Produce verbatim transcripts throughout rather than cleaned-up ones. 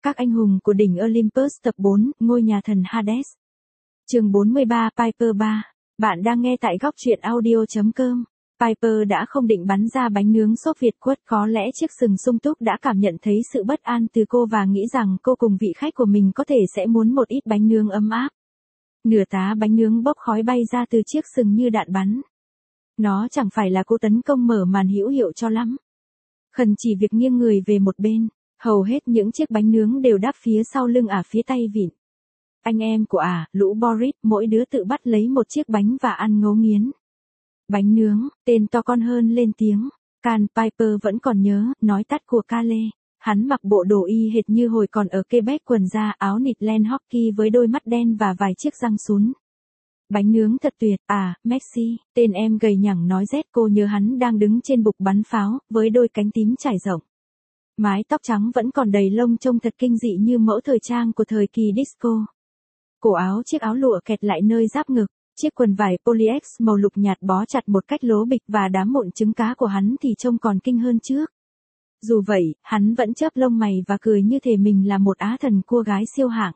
Các anh hùng của đỉnh Olympus tập bốn, ngôi nhà thần Hades. Chương bốn mươi ba, Piper ba. Bạn đang nghe tại góc truyện audio chấm com. Piper đã không định bắn ra bánh nướng sốt Việt quất, có lẽ chiếc sừng sung túc đã cảm nhận thấy sự bất an từ cô và nghĩ rằng cô cùng vị khách của mình có thể sẽ muốn một ít bánh nướng ấm áp. Nửa tá bánh nướng bốc khói bay ra từ chiếc sừng như đạn bắn. Nó chẳng phải là cô tấn công mở màn hữu hiệu cho lắm. Khẩn chỉ việc nghiêng người về một bên, hầu hết những chiếc bánh nướng đều đáp phía sau lưng ả phía tay vịn. Anh em của ả, lũ Boris, mỗi đứa tự bắt lấy một chiếc bánh và ăn ngấu nghiến. Bánh nướng, tên to con hơn lên tiếng. Can Piper vẫn còn nhớ, nói tắt của Kale. Hắn mặc bộ đồ y hệt như hồi còn ở Quebec, quần da áo nịt len hockey với đôi mắt đen và vài chiếc răng sún. Bánh nướng thật tuyệt, à, Messi, tên em gầy nhẳng nói rét. Cô nhớ hắn đang đứng trên bục bắn pháo, với đôi cánh tím trải rộng. Mái tóc trắng vẫn còn đầy lông trông thật kinh dị như mẫu thời trang của thời kỳ disco. Cổ áo chiếc áo lụa kẹt lại nơi giáp ngực, chiếc quần vải polyester màu lục nhạt bó chặt một cách lố bịch và đám mụn trứng cá của hắn thì trông còn kinh hơn trước. Dù vậy, hắn vẫn chớp lông mày và cười như thể mình là một á thần cua gái siêu hạng.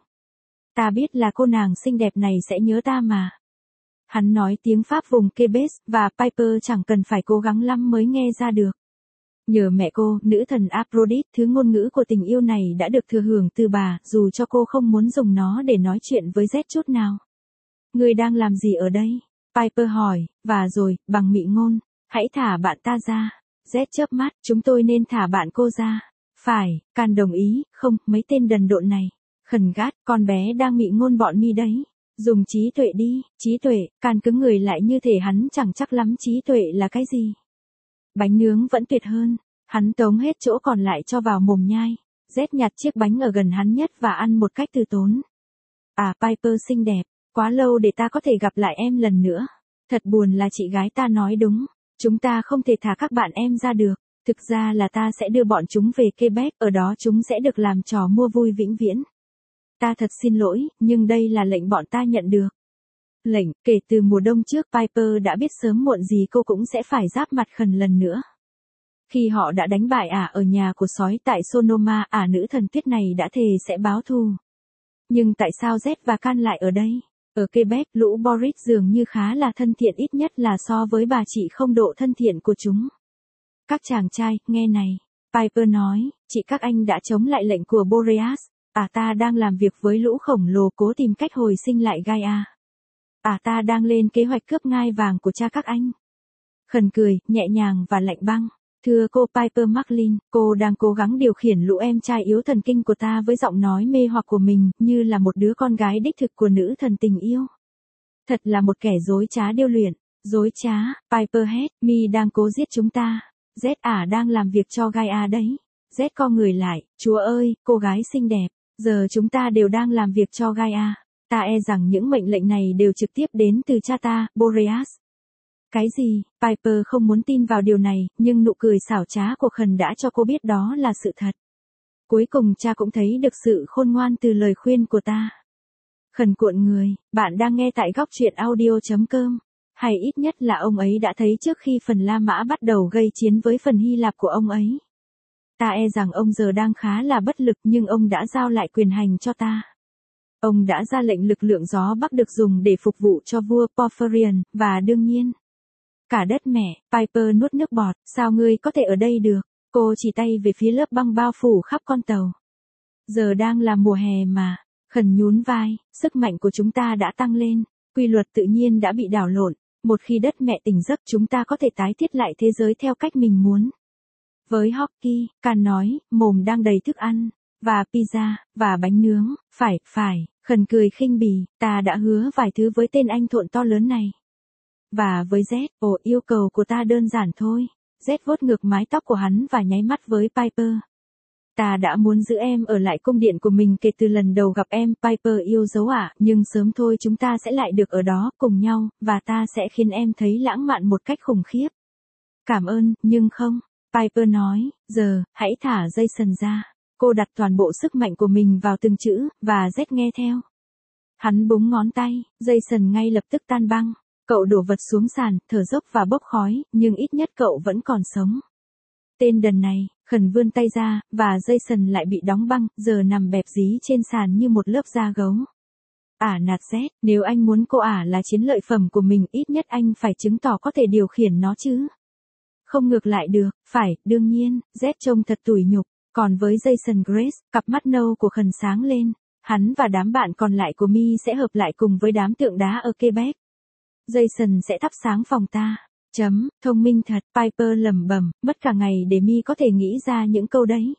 Ta biết là cô nàng xinh đẹp này sẽ nhớ ta mà. Hắn nói tiếng Pháp vùng Quebec và Piper chẳng cần phải cố gắng lắm mới nghe ra được. Nhờ mẹ cô, nữ thần Aphrodite, thứ ngôn ngữ của tình yêu này đã được thừa hưởng từ bà, dù cho cô không muốn dùng nó để nói chuyện với Z chút nào. Ngươi đang làm gì ở đây? Piper hỏi, và rồi, bằng mị ngôn, hãy thả bạn ta ra. Z chớp mắt, chúng tôi nên thả bạn cô ra. Phải, Can đồng ý, không, mấy tên đần độn này. Khẩn gắt, con bé đang mị ngôn bọn mi đấy. Dùng trí tuệ đi, trí tuệ. Can cứng người lại như thể hắn chẳng chắc lắm trí tuệ là cái gì. Bánh nướng vẫn tuyệt hơn. Hắn tống hết chỗ còn lại cho vào mồm nhai. Z nhặt chiếc bánh ở gần hắn nhất và ăn một cách từ tốn. À, Piper xinh đẹp, quá lâu để ta có thể gặp lại em lần nữa. Thật buồn là chị gái ta nói đúng. Chúng ta không thể thả các bạn em ra được. Thực ra là ta sẽ đưa bọn chúng về Quebec, ở đó chúng sẽ được làm trò mua vui vĩnh viễn. Ta thật xin lỗi, nhưng đây là lệnh bọn ta nhận được. Lệnh, kể từ mùa đông trước Piper đã biết sớm muộn gì cô cũng sẽ phải giáp mặt khẩn lần nữa. Khi họ đã đánh bại ả ở nhà của sói tại Sonoma, ả nữ thần tuyết này đã thề sẽ báo thù. Nhưng tại sao Z và Can lại ở đây? Ở Quebec, lũ Boris dường như khá là thân thiện, ít nhất là so với bà chị không độ thân thiện của chúng. Các chàng trai, nghe này. Piper nói, chị các anh đã chống lại lệnh của Boreas. À ta đang làm việc với lũ khổng lồ cố tìm cách hồi sinh lại Gaia. À ta đang lên kế hoạch cướp ngai vàng của cha các anh. Khẩn cười, nhẹ nhàng và lạnh băng. Thưa cô Piper McLean, cô đang cố gắng điều khiển lũ em trai yếu thần kinh của ta với giọng nói mê hoặc của mình, như là một đứa con gái đích thực của nữ thần tình yêu. Thật là một kẻ dối trá điêu luyện. Dối trá, Piper hét, mi đang cố giết chúng ta. Z ả đang làm việc cho Gaia đấy. Z co người lại, chúa ơi, cô gái xinh đẹp, giờ chúng ta đều đang làm việc cho Gaia. Ta e rằng những mệnh lệnh này đều trực tiếp đến từ cha ta, Boreas. Cái gì? Piper không muốn tin vào điều này, nhưng nụ cười xảo trá của Khẩn đã cho cô biết đó là sự thật. Cuối cùng cha cũng thấy được sự khôn ngoan từ lời khuyên của ta. Khẩn cuộn người, bạn đang nghe tại góc truyện audio chấm com. Hay ít nhất là ông ấy đã thấy trước khi phần La Mã bắt đầu gây chiến với phần Hy Lạp của ông ấy. Ta e rằng ông giờ đang khá là bất lực, nhưng ông đã giao lại quyền hành cho ta. Ông đã ra lệnh lực lượng gió Bắc được dùng để phục vụ cho vua Porphyrion, và đương nhiên, cả đất mẹ. Piper nuốt nước bọt, sao ngươi có thể ở đây được? Cô chỉ tay về phía lớp băng bao phủ khắp con tàu. Giờ đang là mùa hè mà. Khẩn nhún vai, sức mạnh của chúng ta đã tăng lên, quy luật tự nhiên đã bị đảo lộn. Một khi đất mẹ tỉnh giấc chúng ta có thể tái thiết lại thế giới theo cách mình muốn. Với hockey, Can nói, mồm đang đầy thức ăn, và pizza, và bánh nướng, phải, phải, Khẩn cười khinh bỉ, ta đã hứa vài thứ với tên anh thộn to lớn này. Và với Z, ồ, yêu cầu của ta đơn giản thôi. Z vuốt ngược mái tóc của hắn và nháy mắt với Piper. Ta đã muốn giữ em ở lại cung điện của mình kể từ lần đầu gặp em, Piper yêu dấu ạ, nhưng sớm thôi chúng ta sẽ lại được ở đó cùng nhau, và ta sẽ khiến em thấy lãng mạn một cách khủng khiếp. Cảm ơn, nhưng không. Piper nói, giờ, hãy thả Jason ra. Cô đặt toàn bộ sức mạnh của mình vào từng chữ, và Z nghe theo. Hắn búng ngón tay, Jason ngay lập tức tan băng. Cậu đổ vật xuống sàn, thở dốc và bốc khói, nhưng ít nhất cậu vẫn còn sống. Tên đần này, khẩn vươn tay ra, và Jason lại bị đóng băng, giờ nằm bẹp dí trên sàn như một lớp da gấu. Ả nạt Z, nếu anh muốn cô ả là chiến lợi phẩm của mình, ít nhất anh phải chứng tỏ có thể điều khiển nó chứ. Không ngược lại được, phải, đương nhiên, Z trông thật tủi nhục. Còn với Jason Grace, cặp mắt nâu của khẩn sáng lên. Hắn và đám bạn còn lại của Mi sẽ hợp lại cùng với đám tượng đá ở Quebec. Jason sẽ thắp sáng phòng ta. Chấm, thông minh thật, Piper lẩm bẩm, mất cả ngày để Mi có thể nghĩ ra những câu đấy.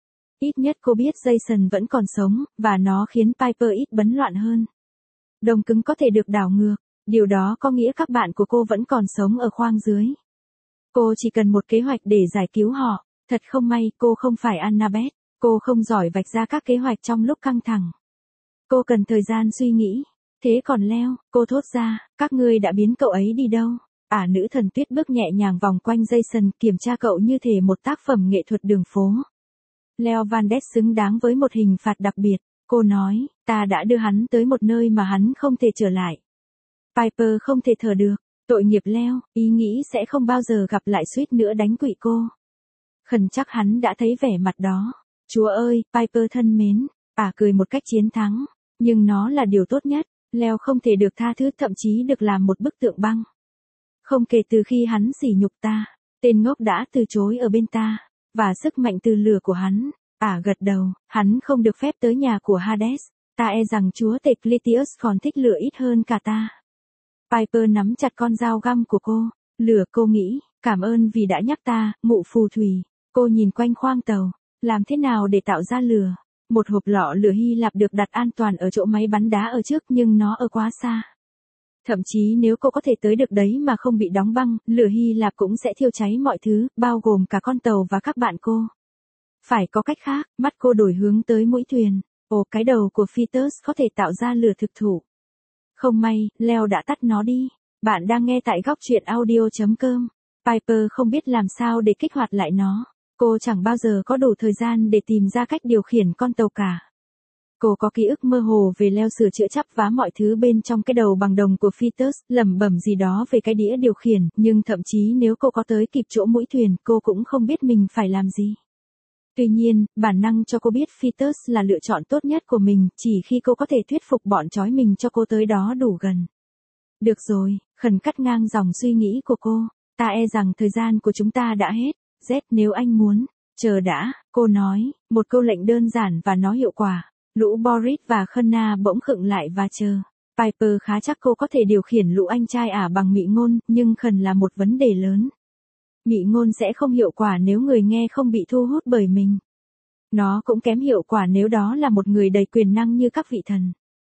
Ít nhất cô biết Jason vẫn còn sống, và nó khiến Piper ít bấn loạn hơn. Đông cứng có thể được đảo ngược, điều đó có nghĩa các bạn của cô vẫn còn sống ở khoang dưới. Cô chỉ cần một kế hoạch để giải cứu họ. Thật không may, cô không phải Annabeth. Cô không giỏi vạch ra các kế hoạch trong lúc căng thẳng. Cô cần thời gian suy nghĩ. Thế còn Leo, cô thốt ra, các ngươi đã biến cậu ấy đi đâu? Ả nữ thần tuyết bước nhẹ nhàng vòng quanh Jason, kiểm tra cậu như thể một tác phẩm nghệ thuật đường phố. Leo Van Ness xứng đáng với một hình phạt đặc biệt. Cô nói, ta đã đưa hắn tới một nơi mà hắn không thể trở lại. Piper không thể thở được. Tội nghiệp Leo, ý nghĩ sẽ không bao giờ gặp lại, suýt nữa đánh quỵ cô. Khẩn chắc hắn đã thấy vẻ mặt đó. Chúa ơi, Piper thân mến. Ả cười một cách chiến thắng. Nhưng nó là điều tốt nhất. Leo không thể được tha thứ, thậm chí được làm một bức tượng băng. Không kể từ khi hắn sỉ nhục ta. Tên ngốc đã từ chối ở bên ta. Và sức mạnh từ lửa của hắn. Ả gật đầu, hắn không được phép tới nhà của Hades. Ta e rằng chúa tể Clytius còn thích lửa ít hơn cả ta. Piper nắm chặt con dao găm của cô. Lửa, cô nghĩ, cảm ơn vì đã nhắc ta, mụ phù thủy. Cô nhìn quanh khoang tàu. Làm thế nào để tạo ra lửa? Một hộp lọ lửa Hy Lạp được đặt an toàn ở chỗ máy bắn đá ở trước, nhưng nó ở quá xa. Thậm chí nếu cô có thể tới được đấy mà không bị đóng băng, lửa Hy Lạp cũng sẽ thiêu cháy mọi thứ, bao gồm cả con tàu và các bạn cô. Phải có cách khác. Mắt cô đổi hướng tới mũi thuyền. Ồ, cái đầu của Phytus có thể tạo ra lửa thực thụ. Không may, Leo đã tắt nó đi. Bạn đang nghe tại góc truyện audio chấm com. Piper không biết làm sao để kích hoạt lại nó. Cô chẳng bao giờ có đủ thời gian để tìm ra cách điều khiển con tàu cả. Cô có ký ức mơ hồ về Leo sửa chữa chắp vá mọi thứ bên trong cái đầu bằng đồng của Phytus, lẩm bẩm gì đó về cái đĩa điều khiển, nhưng thậm chí nếu cô có tới kịp chỗ mũi thuyền, cô cũng không biết mình phải làm gì. Tuy nhiên, bản năng cho cô biết Phytus là lựa chọn tốt nhất của mình, chỉ khi cô có thể thuyết phục bọn trói mình cho cô tới đó đủ gần. Được rồi, khẩn cắt ngang dòng suy nghĩ của cô. Ta e rằng thời gian của chúng ta đã hết. Z, nếu anh muốn. Chờ đã, cô nói, một câu lệnh đơn giản và nó hiệu quả. Lũ Boris và Khana bỗng khựng lại và chờ. Piper khá chắc cô có thể điều khiển lũ anh trai Ả bằng mị ngôn, nhưng khẩn là một vấn đề lớn. Mị ngôn sẽ không hiệu quả nếu người nghe không bị thu hút bởi mình. Nó cũng kém hiệu quả nếu đó là một người đầy quyền năng như các vị thần.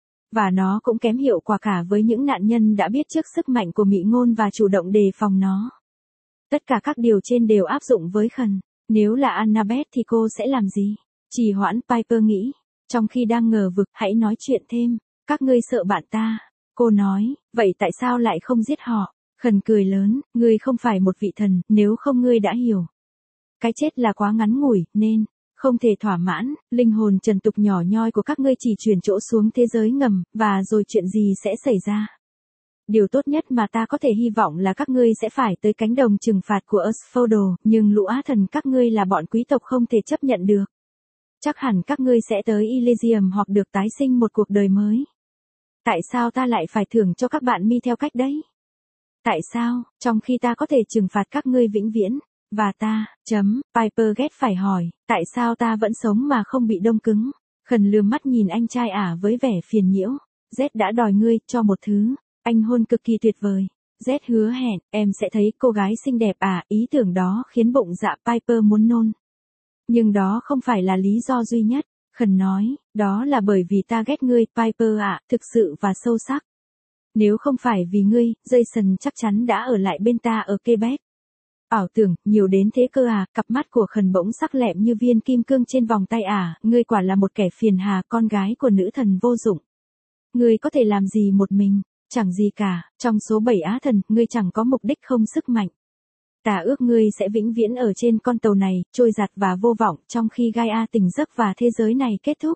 Và nó cũng kém hiệu quả cả với những nạn nhân đã biết trước sức mạnh của mị ngôn và chủ động đề phòng nó. Tất cả các điều trên đều áp dụng với khẩn. Nếu là Annabeth thì cô sẽ làm gì? Trì hoãn, Piper nghĩ. Trong khi đang ngờ vực, hãy nói chuyện thêm. Các ngươi sợ bạn ta. Cô nói, vậy tại sao lại không giết họ? Khẩn cười lớn, ngươi không phải một vị thần, nếu không ngươi đã hiểu. Cái chết là quá ngắn ngủi, nên, không thể thỏa mãn, linh hồn trần tục nhỏ nhoi của các ngươi chỉ chuyển chỗ xuống thế giới ngầm, và rồi chuyện gì sẽ xảy ra? Điều tốt nhất mà ta có thể hy vọng là các ngươi sẽ phải tới cánh đồng trừng phạt của Asphodel, nhưng lũ á thần các ngươi là bọn quý tộc không thể chấp nhận được. Chắc hẳn các ngươi sẽ tới Elysium hoặc được tái sinh một cuộc đời mới. Tại sao ta lại phải thưởng cho các bạn Mi theo cách đấy? Tại sao, trong khi ta có thể trừng phạt các ngươi vĩnh viễn, và ta, chấm, Piper ghét phải hỏi, tại sao ta vẫn sống mà không bị đông cứng? Khẩn lườm mắt nhìn anh trai Ả với vẻ phiền nhiễu. Z đã đòi ngươi cho một thứ, anh hôn cực kỳ tuyệt vời. Z hứa hẹn, em sẽ thấy cô gái xinh đẹp à, ý tưởng đó khiến bụng dạ Piper muốn nôn. Nhưng đó không phải là lý do duy nhất, Khẩn nói, đó là bởi vì ta ghét ngươi, Piper ạ, thực sự và sâu sắc. Nếu không phải vì ngươi, Jason chắc chắn đã ở lại bên ta ở Quebec. Ảo tưởng, nhiều đến thế cơ à, cặp mắt của Khẩn bỗng sắc lẹm như viên kim cương trên vòng tay à, ngươi quả là một kẻ phiền hà, con gái của nữ thần vô dụng. Ngươi có thể làm gì một mình, chẳng gì cả, trong số bảy á thần, ngươi chẳng có mục đích không sức mạnh. Ta ước ngươi sẽ vĩnh viễn ở trên con tàu này, trôi giạt và vô vọng, trong khi Gaia tỉnh giấc và thế giới này kết thúc.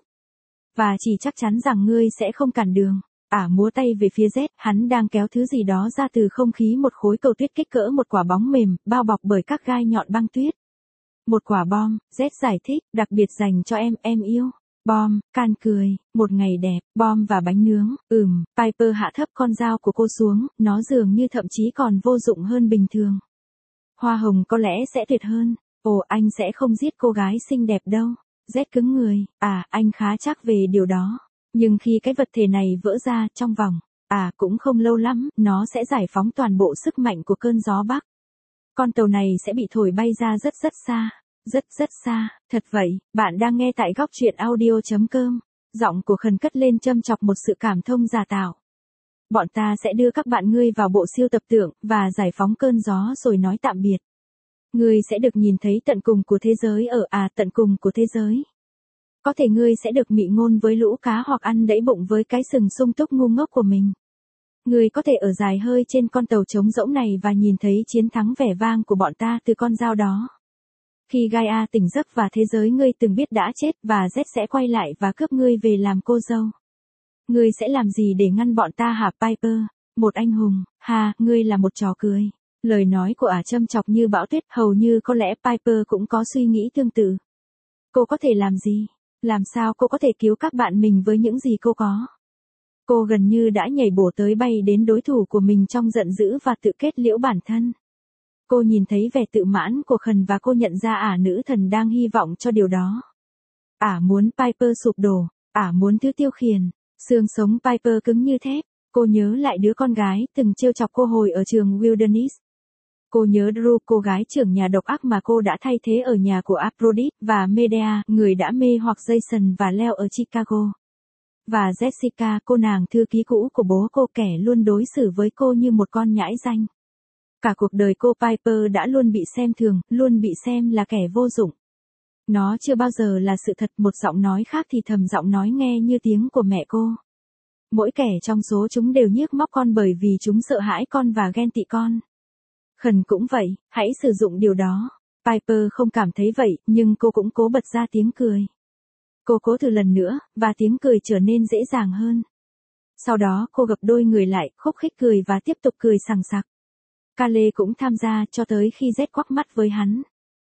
Và chỉ chắc chắn rằng ngươi sẽ không cản đường. Ả múa tay về phía Z, hắn đang kéo thứ gì đó ra từ không khí, một khối cầu tuyết kích cỡ một quả bóng mềm, bao bọc bởi các gai nhọn băng tuyết. Một quả bom, Z giải thích, đặc biệt dành cho em, em yêu. Bom, Can cười, một ngày đẹp, bom và bánh nướng, ừm, Piper hạ thấp con dao của cô xuống, nó dường như thậm chí còn vô dụng hơn bình thường. Hoa hồng có lẽ sẽ tuyệt hơn, ồ anh sẽ không giết cô gái xinh đẹp đâu. Z cứng người, à, anh khá chắc về điều đó. Nhưng khi cái vật thể này vỡ ra trong vòng, à cũng không lâu lắm, nó sẽ giải phóng toàn bộ sức mạnh của cơn gió Bắc. Con tàu này sẽ bị thổi bay ra rất rất xa. Rất rất xa, thật vậy, bạn đang nghe tại góc truyện audio.com. Giọng của Khẩn cất lên châm chọc một sự cảm thông giả tạo. Bọn ta sẽ đưa các bạn ngươi vào bộ siêu tập tượng, và giải phóng cơn gió rồi nói tạm biệt. Ngươi sẽ được nhìn thấy tận cùng của thế giới ở à tận cùng của thế giới. Có thể ngươi sẽ được mị ngôn với lũ cá hoặc ăn đẫy bụng với cái sừng sung túc ngu ngốc của mình. Ngươi có thể ở dài hơi trên con tàu trống rỗng này và nhìn thấy chiến thắng vẻ vang của bọn ta từ con dao đó. Khi Gaia tỉnh giấc và thế giới ngươi từng biết đã chết và Z sẽ quay lại và cướp ngươi về làm cô dâu. Ngươi sẽ làm gì để ngăn bọn ta hả Piper? Một anh hùng, ha, ngươi là một trò cười. Lời nói của ả châm chọc như bão tuyết, hầu như có lẽ Piper cũng có suy nghĩ tương tự. Cô có thể làm gì? Làm sao cô có thể cứu các bạn mình với những gì cô có? Cô gần như đã nhảy bổ tới bay đến đối thủ của mình trong giận dữ và tự kết liễu bản thân. Cô nhìn thấy vẻ tự mãn của Khẩn và cô nhận ra ả nữ thần đang hy vọng cho điều đó. Ả muốn Piper sụp đổ, ả muốn thứ tiêu khiển, xương sống Piper cứng như thép. Cô nhớ lại đứa con gái từng trêu chọc cô hồi ở trường Wilderness. Cô nhớ Drew, cô gái trưởng nhà độc ác mà cô đã thay thế ở nhà của Aphrodite, và Medea, người đã mê hoặc Jason và Leo ở Chicago. Và Jessica, cô nàng thư ký cũ của bố cô, kẻ luôn đối xử với cô như một con nhãi danh. Cả cuộc đời cô Piper đã luôn bị xem thường, luôn bị xem là kẻ vô dụng. Nó chưa bao giờ là sự thật, một giọng nói khác thì thầm giọng nói nghe như tiếng của mẹ cô. Mỗi kẻ trong số chúng đều nhiếc móc con bởi vì chúng sợ hãi con và ghen tị con. Khẩn cũng vậy, hãy sử dụng điều đó. Piper không cảm thấy vậy, nhưng cô cũng cố bật ra tiếng cười. Cô cố thử lần nữa, và tiếng cười trở nên dễ dàng hơn. Sau đó cô gập đôi người lại, khúc khích cười và tiếp tục cười sằng sặc. Kale cũng tham gia cho tới khi Z quắc mắt với hắn.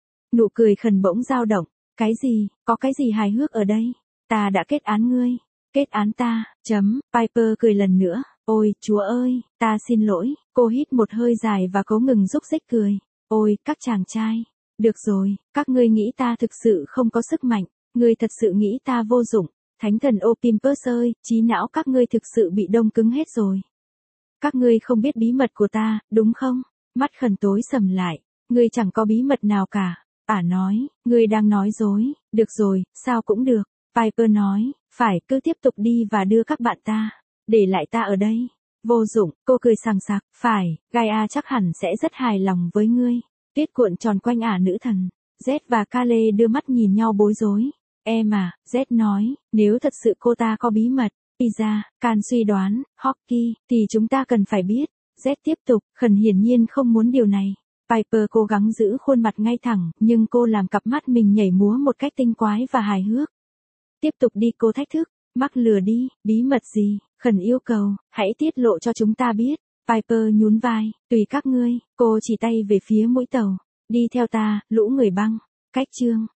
Nụ cười Khẩn bỗng dao động. Cái gì, có cái gì hài hước ở đây? Ta đã kết án ngươi. Kết án ta, chấm, Piper cười lần nữa. Ôi, chúa ơi, ta xin lỗi. Cô hít một hơi dài và cố ngừng rúc rích cười. Ôi, các chàng trai. Được rồi, các ngươi nghĩ ta thực sự không có sức mạnh. Ngươi thật sự nghĩ ta vô dụng. Thánh thần Olympus ơi, trí não các ngươi thực sự bị đông cứng hết rồi. Các ngươi không biết bí mật của ta, đúng không? Mắt Khẩn tối sầm lại. Ngươi chẳng có bí mật nào cả. Ả nói, ngươi đang nói dối. Được rồi, sao cũng được. Piper nói, phải, cứ tiếp tục đi và đưa các bạn ta. Để lại ta ở đây. Vô dụng, cô cười sằng sặc. Phải, Gaia chắc hẳn sẽ rất hài lòng với ngươi. Tuyết cuộn tròn quanh ả nữ thần. Z và Kale đưa mắt nhìn nhau bối rối. Em à, Z nói, nếu thật sự cô ta có bí mật, Pizza, Can suy đoán, Hockey, thì chúng ta cần phải biết. Z tiếp tục, Khẩn hiển nhiên không muốn điều này. Piper cố gắng giữ khuôn mặt ngay thẳng, nhưng cô làm cặp mắt mình nhảy múa một cách tinh quái và hài hước. Tiếp tục đi, cô thách thức. Mắc lừa đi, bí mật gì? Khẩn yêu cầu, hãy tiết lộ cho chúng ta biết. Piper nhún vai, tùy các ngươi. Cô chỉ tay về phía mũi tàu. Đi theo ta, lũ người băng. Cách chương.